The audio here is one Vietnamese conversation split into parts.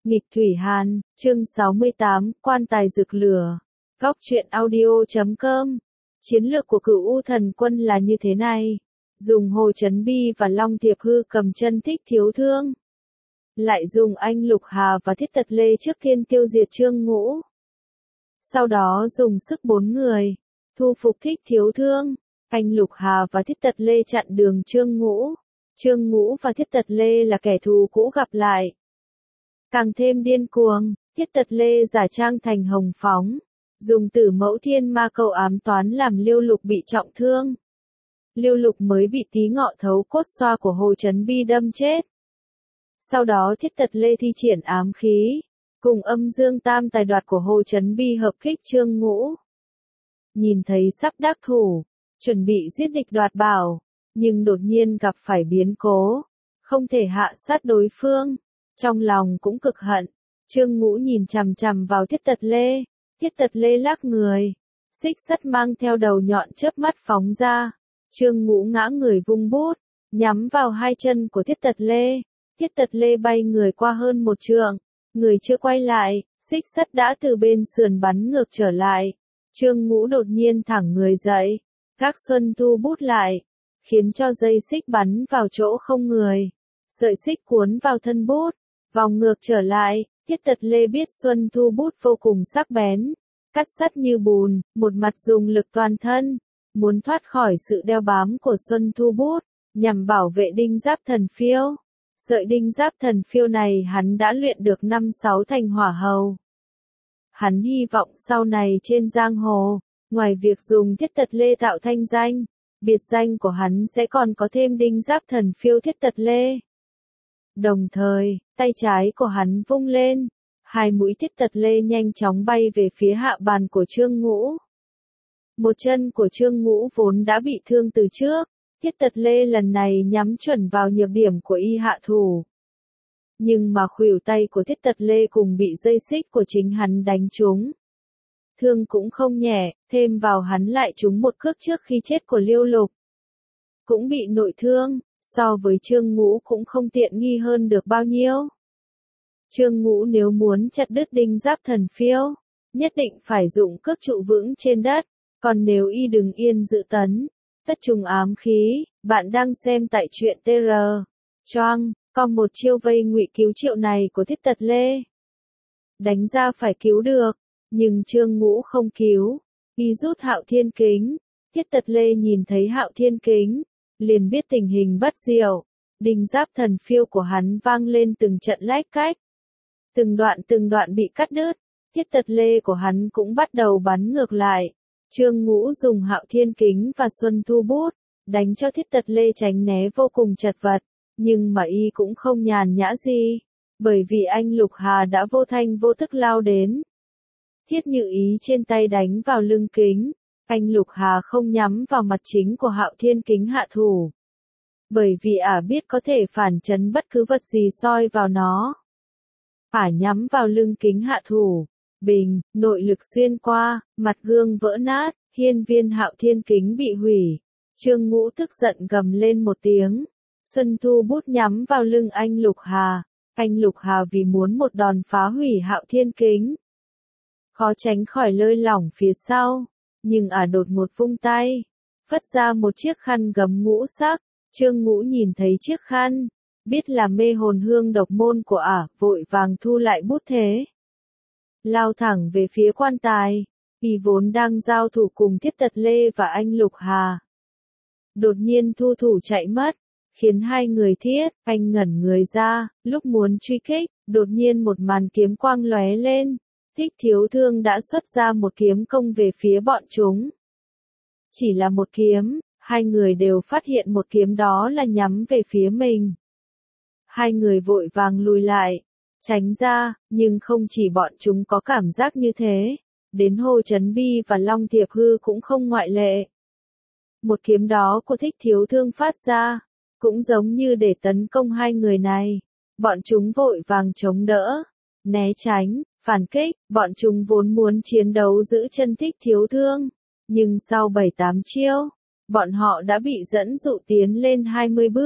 Nghịch Thủy Hàn, chương 68, quan tài rực lửa. Góc truyện audio.com. Chiến lược của Cửu U Thần Quân là như thế này. Dùng Hồ Chấn Bi và Long Thiệp Hư cầm chân Thích Thiếu Thương. Lại dùng Anh Lục Hà và Thiết Tật Lê trước tiên tiêu diệt Trương Ngũ. Sau đó dùng sức 4 người. Thu phục Thích Thiếu Thương. Anh Lục Hà và Thiết Tật Lê chặn đường Trương Ngũ. Trương Ngũ và Thiết Tật Lê là kẻ thù cũ gặp lại. Càng thêm điên cuồng, Thiết Tật Lê giả trang thành Hồng Phóng, dùng Tử Mẫu Thiên Ma Câu ám toán làm Liêu Lục bị trọng thương. Liêu Lục mới bị tí ngọ thấu cốt xoa của Hồ Chấn Bi đâm chết. Sau đó Thiết Tật Lê thi triển ám khí, cùng Âm Dương Tam Tài Đoạt của Hồ Chấn Bi hợp kích Trương Ngũ. Nhìn thấy sắp đắc thủ, chuẩn bị giết địch đoạt bảo, nhưng đột nhiên gặp phải biến cố, không thể hạ sát đối phương. Trong lòng cũng cực hận, Trương Ngũ nhìn chằm chằm vào Thiết Tật Lê. Thiết Tật Lê lắc người, xích sắt mang theo đầu nhọn chớp mắt phóng ra. Trương Ngũ ngã người vung bút, nhắm vào hai chân của Thiết Tật Lê. Thiết Tật Lê bay người qua hơn 1 trượng, người chưa quay lại, xích sắt đã từ bên sườn bắn ngược trở lại. Trương Ngũ đột nhiên thẳng người dậy, các xuân thu bút lại, khiến cho dây xích bắn vào chỗ không người. Sợi xích cuốn vào thân bút, vòng ngược trở lại. Thiết Tật Lê biết xuân thu bút vô cùng sắc bén, cắt sắt như bùn, một mặt dùng lực toàn thân, muốn thoát khỏi sự đeo bám của xuân thu bút, nhằm bảo vệ đinh giáp thần phiêu. Sợi đinh giáp thần phiêu này hắn đã luyện được 5-6 thành hỏa hầu. Hắn hy vọng sau này trên giang hồ, ngoài việc dùng Thiết Tật Lê tạo thanh danh, biệt danh của hắn sẽ còn có thêm đinh giáp thần phiêu Thiết Tật Lê. Đồng thời, tay trái của hắn vung lên, hai mũi Thiết Tật Lê nhanh chóng bay về phía hạ bàn của Trương Ngũ. Một chân của Trương Ngũ vốn đã bị thương từ trước, Thiết Tật Lê lần này nhắm chuẩn vào nhược điểm của y hạ thủ. Nhưng mà khuỷu tay của Thiết Tật Lê cùng bị dây xích của chính hắn đánh trúng. Thương cũng không nhẹ, thêm vào hắn lại trúng một cước trước khi chết của Liêu Lục. Cũng bị nội thương, so với Trương Ngũ cũng không tiện nghi hơn được bao nhiêu. Trương Ngũ nếu muốn chặt đứt đinh giáp thần phiêu, nhất định phải dụng cước trụ vững trên đất, còn nếu y đứng yên dự tấn, tất trùng ám khí. Bạn đang xem tại truyện TR. Choang, có một chiêu vây ngụy cứu triệu này của Thiết Tật Lê. Đánh ra phải cứu được, nhưng Trương Ngũ không cứu, y rút Hạo Thiên Kính. Thiết Tật Lê nhìn thấy Hạo Thiên Kính, liền biết tình hình bất diệu. Đinh giáp thần phiêu của hắn vang lên từng trận lách cách, từng đoạn bị cắt đứt. Thiết Tật Lê của hắn cũng bắt đầu bắn ngược lại. Trương Ngũ dùng Hạo Thiên Kính và xuân thu bút, đánh cho Thiết Tật Lê tránh né vô cùng chật vật, nhưng mà y cũng không nhàn nhã gì, bởi vì anh Lục Hà đã vô thanh vô tức lao đến. Thiết Như Ý trên tay đánh vào lưng kính, anh Lục Hà không nhắm vào mặt chính của Hạo Thiên Kính hạ thủ, bởi vì ả biết có thể phản chấn bất cứ vật gì soi vào nó. Ả nhắm vào lưng kính hạ thủ, bình, nội lực xuyên qua, mặt gương vỡ nát, hiên viên Hạo Thiên Kính bị hủy. Trương Ngũ tức giận gầm lên một tiếng, xuân thu bút nhắm vào lưng anh Lục Hà. Anh Lục Hà vì muốn một đòn phá hủy Hạo Thiên Kính, khó tránh khỏi lơi lỏng phía sau, nhưng ả đột một vung tay, phất ra một chiếc khăn gấm ngũ sắc. Trương Ngũ nhìn thấy chiếc khăn, biết là mê hồn hương độc môn của ả, vội vàng thu lại bút thế, lao thẳng về phía quan tài. Y vốn đang giao thủ cùng Thiết Tật Lê và anh Lục Hà, đột nhiên thu thủ chạy mất, khiến hai người anh ngẩn người ra. Lúc muốn truy kích, đột nhiên một màn kiếm quang lóe lên. Thích Thiếu Thương đã xuất ra một kiếm công về phía bọn chúng. Chỉ là một kiếm, hai người đều phát hiện một kiếm đó là nhắm về phía mình. Hai người vội vàng lùi lại, tránh ra, nhưng không chỉ bọn chúng có cảm giác như thế, đến Hồ Chấn Bi và Long Thiệp Hư cũng không ngoại lệ. Một kiếm đó của Thích Thiếu Thương phát ra, cũng giống như để tấn công hai người này. Bọn chúng vội vàng chống đỡ, né tránh, phản kích. Bọn chúng vốn muốn chiến đấu giữ chân Thích Thiếu Thương, nhưng sau 7-8 chiêu, bọn họ đã bị dẫn dụ tiến lên 20 bước.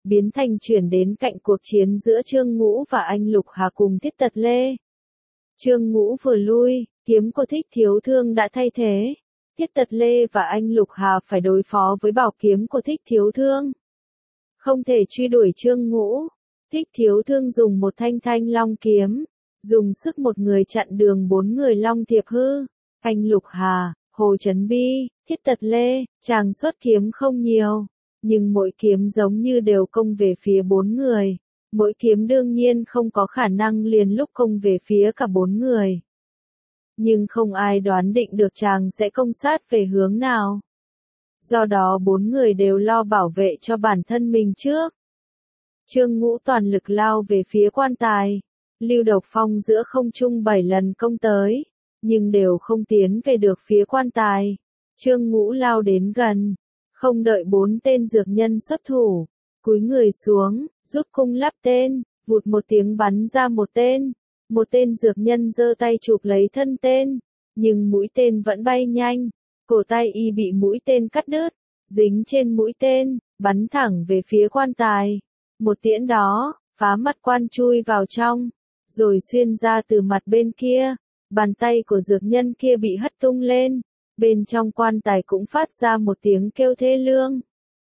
biến thành chuyển đến cạnh cuộc chiến giữa Trương Ngũ và anh Lục Hà cùng Thiết Tật Lê. Trương Ngũ vừa lui, kiếm của Thích Thiếu Thương đã thay thế. Thiết Tật Lê và anh Lục Hà phải đối phó với bảo kiếm của Thích Thiếu Thương. Không thể truy đuổi Trương Ngũ. Thích Thiếu Thương dùng một thanh Thanh Long kiếm, dùng sức một người chặn đường 4 người Long Thiệp Hư, anh Lục Hà, Hồ Chấn Bi, Thiết Tật Lê, chàng xuất kiếm không nhiều, nhưng mỗi kiếm giống như đều công về phía 4 người. Mỗi kiếm đương nhiên không có khả năng liền lúc công về phía cả 4 người. Nhưng không ai đoán định được chàng sẽ công sát về hướng nào. Do đó 4 người đều lo bảo vệ cho bản thân mình trước. Trương Ngũ toàn lực lao về phía quan tài. Lưu Độc Phong giữa không trung 7 lần công tới, nhưng đều không tiến về được phía quan tài. Trương Ngũ lao đến gần, không đợi 4 tên dược nhân xuất thủ, cúi người xuống, rút cung lắp tên, vụt một tiếng bắn ra một tên. Một tên dược nhân giơ tay chụp lấy thân tên, nhưng mũi tên vẫn bay nhanh, cổ tay y bị mũi tên cắt đứt, dính trên mũi tên, bắn thẳng về phía quan tài. Một tiễn đó, phá mặt quan chui vào trong, rồi xuyên ra từ mặt bên kia, bàn tay của dược nhân kia bị hất tung lên, bên trong quan tài cũng phát ra một tiếng kêu thê lương.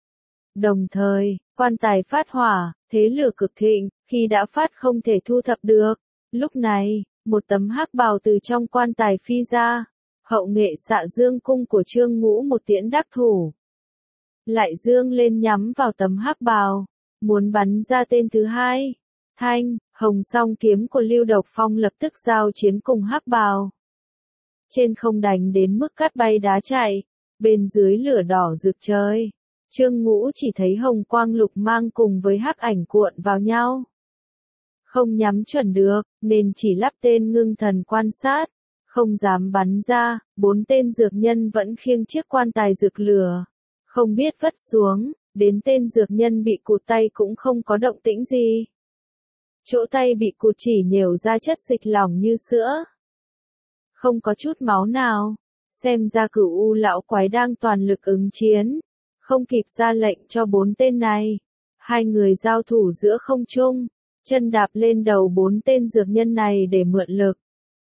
Đồng thời, quan tài phát hỏa, thế lửa cực thịnh, khi đã phát không thể thu thập được. Lúc này, một tấm hắc bào từ trong quan tài phi ra, hậu nghệ xạ dương cung của Trương Ngũ một tiễn đắc thủ. Lại dương lên nhắm vào tấm hắc bào, muốn bắn ra tên thứ hai. Thanh, hồng song kiếm của Lưu Độc Phong lập tức giao chiến cùng hắc bào. Trên không đánh đến mức cát bay đá chạy, bên dưới lửa đỏ rực trời. Trương Ngũ chỉ thấy hồng quang lục mang cùng với hắc ảnh cuộn vào nhau. Không nhắm chuẩn được, nên chỉ lắp tên ngưng thần quan sát, không dám bắn ra. 4 tên dược nhân vẫn khiêng chiếc quan tài rực lửa, không biết vất xuống, đến tên dược nhân bị cụt tay cũng không có động tĩnh gì. Chỗ tay bị cụt chỉ nhểu ra chất dịch lỏng như sữa, không có chút máu nào. Xem ra Cửu U lão quái đang toàn lực ứng chiến, không kịp ra lệnh cho 4 tên này. 2 người giao thủ giữa không trung, chân đạp lên đầu 4 tên dược nhân này để mượn lực.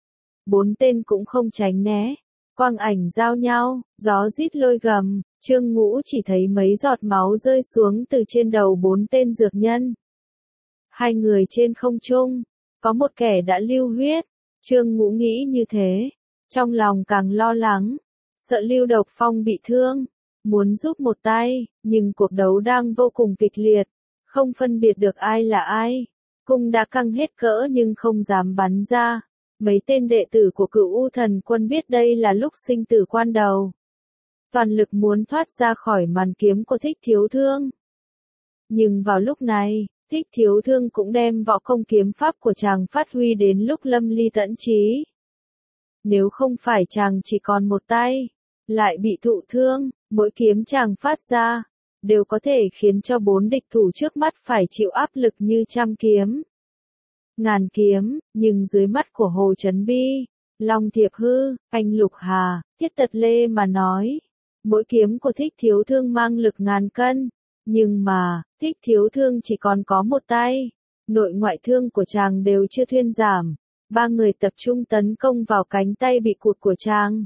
4 tên cũng không tránh né, quang ảnh giao nhau, gió rít lôi gầm. Trương Ngũ chỉ thấy mấy giọt máu rơi xuống từ trên đầu 4 tên dược nhân. 2 người trên không trung, có một kẻ đã lưu huyết. Trương Ngũ nghĩ như thế, trong lòng càng lo lắng, sợ Lưu Độc Phong bị thương, muốn giúp một tay, nhưng cuộc đấu đang vô cùng kịch liệt, không phân biệt được ai là ai. Cung đã căng hết cỡ nhưng không dám bắn ra. Mấy tên đệ tử của Cửu U Thần Quân biết đây là lúc sinh tử quan đầu, toàn lực muốn thoát ra khỏi màn kiếm của Thích Thiếu Thương. Nhưng vào lúc này, Thích Thiếu Thương cũng đem võ công kiếm pháp của chàng phát huy đến lúc lâm ly tẫn trí. Nếu không phải chàng chỉ còn một tay, lại bị thụ thương, mỗi kiếm chàng phát ra, đều có thể khiến cho 4 địch thủ trước mắt phải chịu áp lực như trăm kiếm, ngàn kiếm. Nhưng dưới mắt của Hồ Chấn Bi, Long Thiệp Hư, anh Lục Hà, Thiết Tật Lê mà nói, mỗi kiếm của Thích Thiếu Thương mang lực ngàn cân. Nhưng mà, Thích Thiếu Thương chỉ còn có một tay, nội ngoại thương của chàng đều chưa thuyên giảm. 3 người tập trung tấn công vào cánh tay bị cụt của chàng.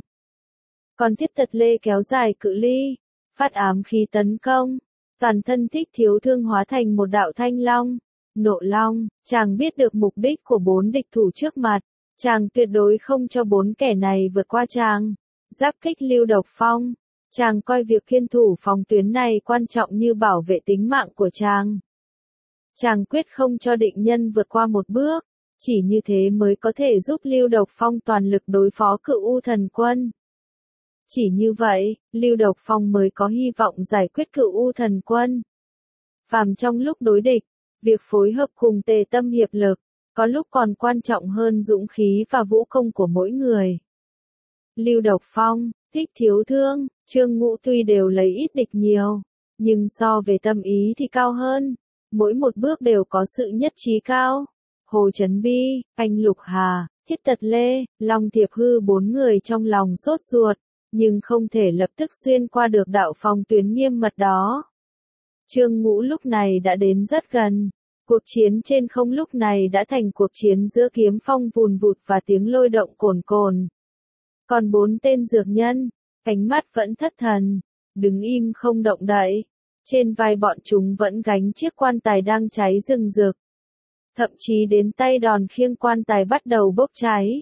Còn Thiết Tật Lê kéo dài cự ly, phát ám khí tấn công. Toàn thân Thích Thiếu Thương hóa thành một đạo thanh long, nộ long. Chàng biết được mục đích của 4 địch thủ trước mặt, chàng tuyệt đối không cho 4 kẻ này vượt qua chàng. Giáp kích Lưu Độc Phong, chàng coi việc kiên thủ phòng tuyến này quan trọng như bảo vệ tính mạng của chàng. Chàng quyết không cho định nhân vượt qua một bước, chỉ như thế mới có thể giúp Lưu Độc Phong toàn lực đối phó Cửu U Thần Quân. Chỉ như vậy, Lưu Độc Phong mới có hy vọng giải quyết Cửu U Thần Quân. Phàm trong lúc đối địch, việc phối hợp cùng tề tâm hiệp lực, có lúc còn quan trọng hơn dũng khí và vũ công của mỗi người. Lưu Độc Phong, Thích Thiếu Thương, Trương Ngũ tuy đều lấy ít địch nhiều, nhưng so về tâm ý thì cao hơn. Mỗi một bước đều có sự nhất trí cao. Hồ Chấn Bi, anh Lục Hà, Thiết Tật Lê, Long Thiệp Hư 4 người trong lòng sốt ruột, nhưng không thể lập tức xuyên qua được đạo phòng tuyến nghiêm mật đó. Trương Ngũ lúc này đã đến rất gần. Cuộc chiến trên không lúc này đã thành cuộc chiến giữa kiếm phong vùn vụt và tiếng lôi động cồn cồn. Còn 4 tên dược nhân, ánh mắt vẫn thất thần, đứng im không động đậy. Trên vai bọn chúng vẫn gánh chiếc quan tài đang cháy rừng rực. Thậm chí đến tay đòn khiêng quan tài bắt đầu bốc cháy.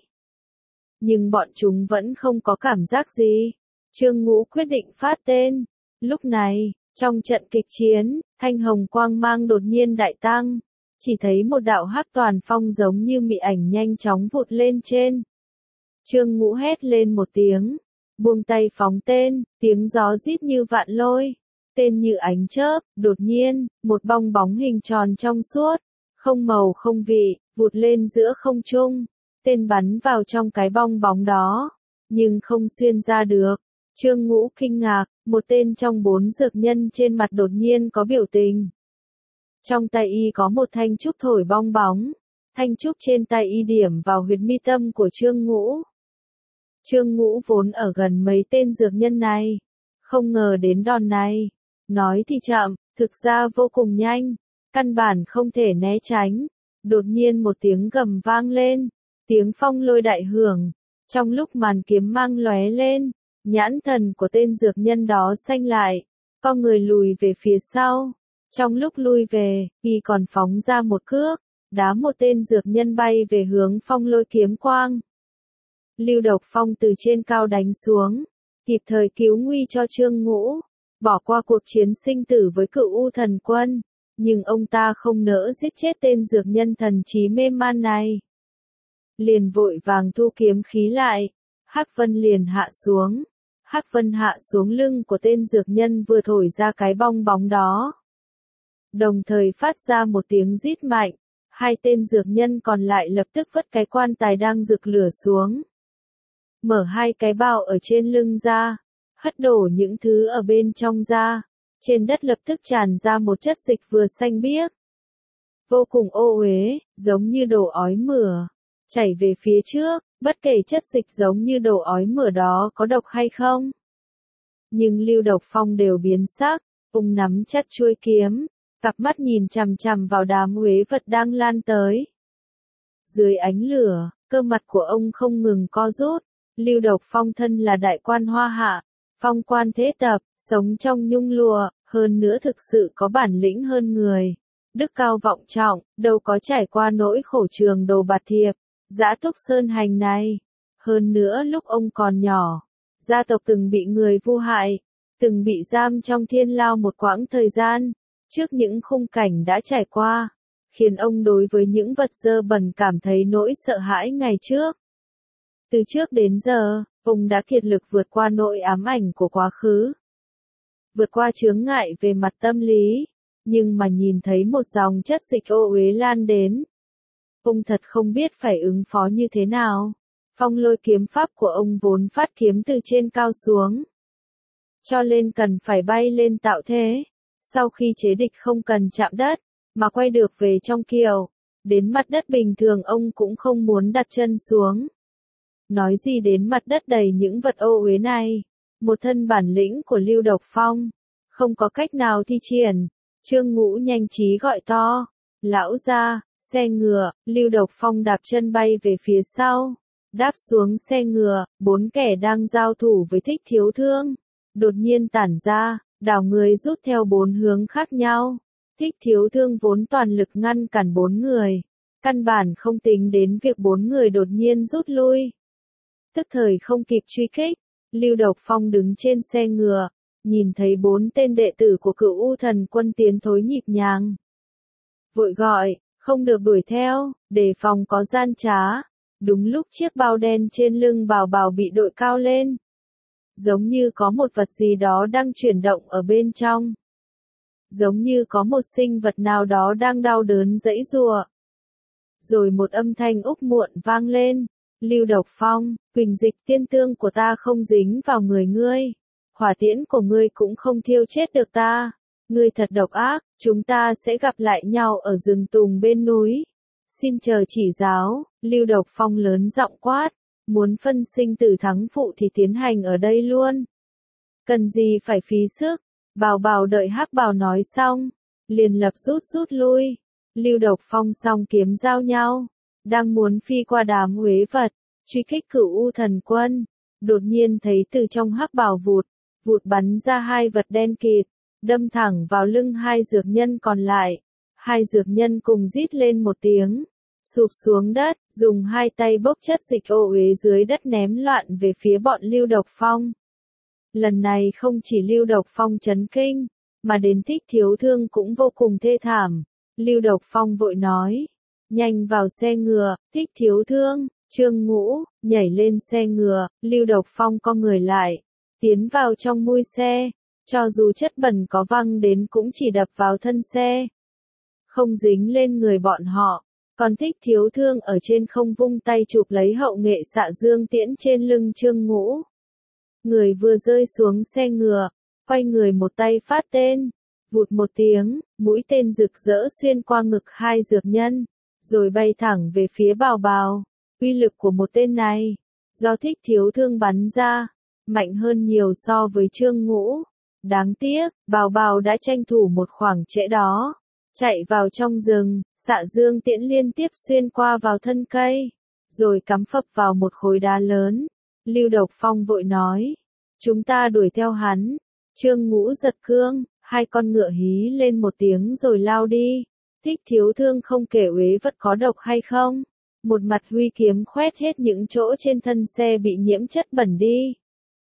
Nhưng bọn chúng vẫn không có cảm giác gì. Trương Ngũ quyết định phát tên. Lúc này, trong trận kịch chiến, thanh hồng quang mang đột nhiên đại tăng. Chỉ thấy một đạo hắc toàn phong giống như mị ảnh nhanh chóng vụt lên trên. Trương Ngũ hét lên một tiếng. Buông tay phóng tên, tiếng gió rít như vạn lôi. Tên như ánh chớp, đột nhiên, một bong bóng hình tròn trong suốt, không màu không vị, vụt lên giữa không trung. Tên bắn vào trong cái bong bóng đó, nhưng không xuyên ra được. Trương Ngũ kinh ngạc, một tên trong 4 dược nhân trên mặt đột nhiên có biểu tình. Trong tay y có một thanh trúc thổi bong bóng. Thanh trúc trên tay y điểm vào huyệt mi tâm của Trương Ngũ. Trương Ngũ vốn ở gần mấy tên dược nhân này, không ngờ đến đòn này. Nói thì chậm, thực ra vô cùng nhanh, căn bản không thể né tránh. Đột nhiên một tiếng gầm vang lên, tiếng phong lôi đại hưởng. Trong lúc màn kiếm mang lóe lên, nhãn thần của tên dược nhân đó xanh lại, co người lùi về phía sau. Trong lúc lui về, y còn phóng ra một cước, đá một tên dược nhân bay về hướng phong lôi kiếm quang. Lưu Độc Phong từ trên cao đánh xuống, kịp thời cứu nguy cho Trương Ngũ, bỏ qua cuộc chiến sinh tử với Cửu U Thần Quân, nhưng ông ta không nỡ giết chết tên dược nhân thần trí mê man này. Liền vội vàng thu kiếm khí lại, Hắc Vân liền hạ xuống. Hắc Vân hạ xuống lưng của tên dược nhân vừa thổi ra cái bong bóng đó. Đồng thời phát ra một tiếng rít mạnh, hai tên dược nhân còn lại lập tức vứt cái quan tài đang rực lửa xuống. Mở hai cái bao ở trên lưng ra, hất đổ những thứ ở bên trong ra, trên đất lập tức tràn ra một chất dịch vừa xanh biếc. Vô cùng ô uế, giống như đồ ói mửa, chảy về phía trước, bất kể chất dịch giống như đồ ói mửa đó có độc hay không. Nhưng Lưu Độc Phong đều biến sắc, ông nắm chặt chuôi kiếm, cặp mắt nhìn chằm chằm vào đám uế vật đang lan tới. Dưới ánh lửa, cơ mặt của ông không ngừng co rút. Lưu Độc Phong thân là đại quan Hoa Hạ, phong quan thế tập, sống trong nhung lụa, hơn nữa thực sự có bản lĩnh hơn người. Đức cao vọng trọng, đâu có trải qua nỗi khổ trường Đồ Bạt Thiệp, Dã Túc Sơn Hành này. Hơn nữa lúc ông còn nhỏ, gia tộc từng bị người vu hại, từng bị giam trong thiên lao một quãng thời gian. Trước những khung cảnh đã trải qua, khiến ông đối với những vật dơ bẩn cảm thấy nỗi sợ hãi ngày trước. Từ trước đến giờ, ông đã kiệt lực vượt qua nỗi ám ảnh của quá khứ. Vượt qua chướng ngại về mặt tâm lý, nhưng mà nhìn thấy một dòng chất dịch ô uế lan đến. Ông thật không biết phải ứng phó như thế nào. Phong lôi kiếm pháp của ông vốn phát kiếm từ trên cao xuống. Cho nên cần phải bay lên tạo thế. Sau khi chế địch không cần chạm đất, mà quay được về trong kiều. Đến mặt đất bình thường ông cũng không muốn đặt chân xuống. Nói gì đến mặt đất đầy những vật ô uế này. Một thân bản lĩnh của Lưu Độc Phong, không có cách nào thi triển. Trương Ngũ nhanh trí gọi to. Lão gia, xe ngựa. Lưu Độc Phong đạp chân bay về phía sau. Đáp xuống xe ngựa, 4 kẻ đang giao thủ với Thích Thiếu Thương. Đột nhiên tản ra, đảo người rút theo 4 hướng khác nhau. Thích Thiếu Thương vốn toàn lực ngăn cản 4 người. Căn bản không tính đến việc 4 người đột nhiên rút lui. Tức thời không kịp truy kích. Lưu Độc Phong đứng trên xe ngựa, nhìn thấy 4 tên đệ tử của Cửu U Thần Quân tiến thối nhịp nhàng. Vội gọi, không được đuổi theo, đề phòng có gian trá. Đúng lúc chiếc bao đen trên lưng bào bào bị đội cao lên. Giống như có một vật gì đó đang chuyển động ở bên trong. Giống như có một sinh vật nào đó đang đau đớn giãy giụa. Rồi một âm thanh úc muộn vang lên. Lưu Độc Phong, Quỳnh Dịch tiên tương của ta không dính vào người ngươi. Hỏa tiễn của ngươi cũng không thiêu chết được ta. Ngươi thật độc ác, chúng ta sẽ gặp lại nhau ở rừng tùng bên núi. Xin chờ chỉ giáo. Lưu Độc Phong lớn giọng quát. Muốn phân sinh tử thắng phụ thì tiến hành ở đây luôn. Cần gì phải phí sức. Bảo Bảo đợi Hắc Bảo nói xong, liền lập rút lui. Lưu Độc Phong song kiếm giao nhau, đang muốn phi qua đám uế vật, truy kích Cửu U Thần Quân, đột nhiên thấy từ trong Hắc Bảo vụt bắn ra hai vật đen kịt, đâm thẳng vào lưng hai dược nhân còn lại. Hai dược nhân cùng rít lên một tiếng, sụp xuống đất, dùng hai tay bốc chất dịch ô uế dưới đất ném loạn về phía bọn Lưu Độc Phong. Lần này không chỉ Lưu Độc Phong chấn kinh, mà đến Thích Thiếu Thương cũng vô cùng thê thảm. Lưu Độc Phong vội nói, nhanh vào xe ngựa. Thích Thiếu Thương, Trương Ngũ, nhảy lên xe ngựa. Lưu Độc Phong co người lại, tiến vào trong mui xe, cho dù chất bẩn có văng đến cũng chỉ đập vào thân xe, không dính lên người bọn họ. Còn Thích Thiếu Thương ở trên không vung tay chụp lấy hậu nghệ xạ dương tiễn trên lưng Trương Ngũ. Người vừa rơi xuống xe ngựa, quay người một tay phát tên, vụt một tiếng, mũi tên rực rỡ xuyên qua ngực hai dược nhân, rồi bay thẳng về phía Bảo Bảo. Uy lực của một tên này, do Thích Thiếu Thương bắn ra, mạnh hơn nhiều so với Trương Ngũ. Đáng tiếc, Bảo Bảo đã tranh thủ một khoảng trễ đó, chạy vào trong rừng, xạ dương tiễn liên tiếp xuyên qua vào thân cây, rồi cắm phập vào một khối đá lớn. Lưu Độc Phong vội nói, chúng ta đuổi theo hắn. Trương Ngũ giật cương, hai con ngựa hí lên một tiếng rồi lao đi. Thích Thiếu Thương không kể uế vật có độc hay không, một mặt huy kiếm khoét hết những chỗ trên thân xe bị nhiễm chất bẩn đi.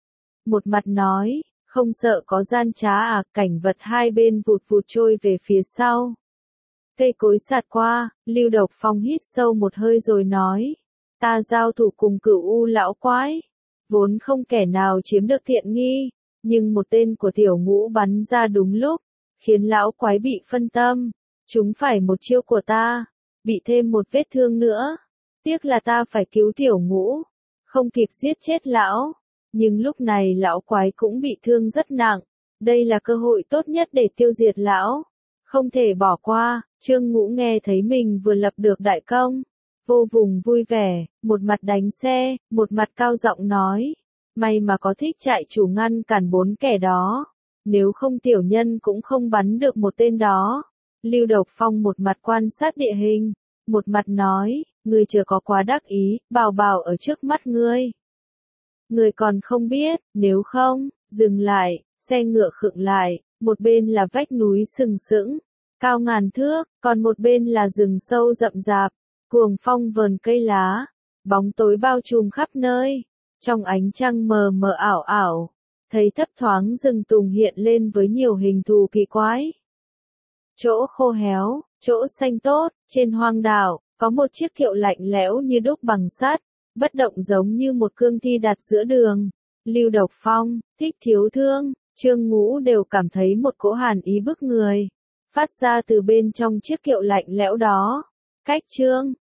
Một mặt nói, không sợ có gian trá à. Cảnh vật hai bên vụt trôi về phía sau. Cây cối sạt qua, Lưu Độc Phong hít sâu một hơi rồi nói, ta giao thủ cùng Cửu U lão quái, vốn không kẻ nào chiếm được tiện nghi, nhưng một tên của Tiểu Ngũ bắn ra đúng lúc, khiến lão quái bị phân tâm, chúng phải một chiêu của ta, bị thêm một vết thương nữa. Tiếc là ta phải cứu Tiểu Ngũ, không kịp giết chết lão, nhưng lúc này lão quái cũng bị thương rất nặng, đây là cơ hội tốt nhất để tiêu diệt lão, không thể bỏ qua. Trương Ngũ nghe thấy mình vừa lập được đại công, vô cùng vui vẻ, một mặt đánh xe, một mặt cao giọng nói, may mà có Thích Trại chủ ngăn cản bốn kẻ đó, nếu không tiểu nhân cũng không bắn được một tên đó. Lưu Độc Phong một mặt quan sát địa hình, một mặt nói, ngươi chưa có quá đắc ý, Bảo Bảo ở trước mắt ngươi. Ngươi còn không biết, nếu không, dừng lại. Xe ngựa khựng lại, một bên là vách núi sừng sững, cao ngàn thước, còn một bên là rừng sâu rậm rạp, cuồng phong vờn cây lá, bóng tối bao trùm khắp nơi. Trong ánh trăng mờ mờ ảo ảo, thấy thấp thoáng rừng tùng hiện lên với nhiều hình thù kỳ quái. Chỗ khô héo, chỗ xanh tốt, trên hoang đảo, có một chiếc kiệu lạnh lẽo như đúc bằng sắt, bất động giống như một cương thi đặt giữa đường. Lưu Độc Phong, Thích Thiếu Thương, Trương Ngũ đều cảm thấy một cỗ hàn ý bức người, phát ra từ bên trong chiếc kiệu lạnh lẽo đó. Cách Trương